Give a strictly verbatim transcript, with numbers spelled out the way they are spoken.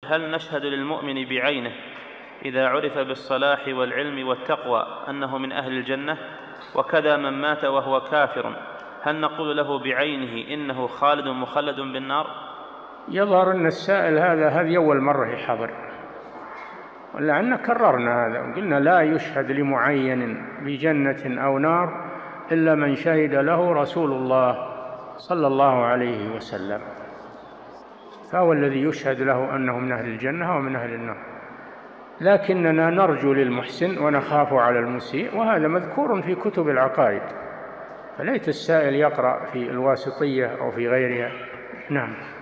هل نشهد للمؤمن بعينه إذا عرف بالصلاح والعلم والتقوى أنه من أهل الجنة؟ وكذا من مات وهو كافر هل نقول له بعينه إنه خالد مخلد بالنار؟ يظهر أن السائل هذا هذه أول مرة يحضر، ولعلنا كررنا هذا وقلنا لا يشهد لمعين بجنة أو نار إلا من شهد له رسول الله صلى الله عليه وسلم، فهو الذي يشهد له أنه من أهل الجنة ومن أهل النار، لكننا نرجو للمحسن ونخاف على المسيء، وهذا مذكور في كتب العقائد، فليت السائل يقرأ في الواسطية أو في غيرها. نعم.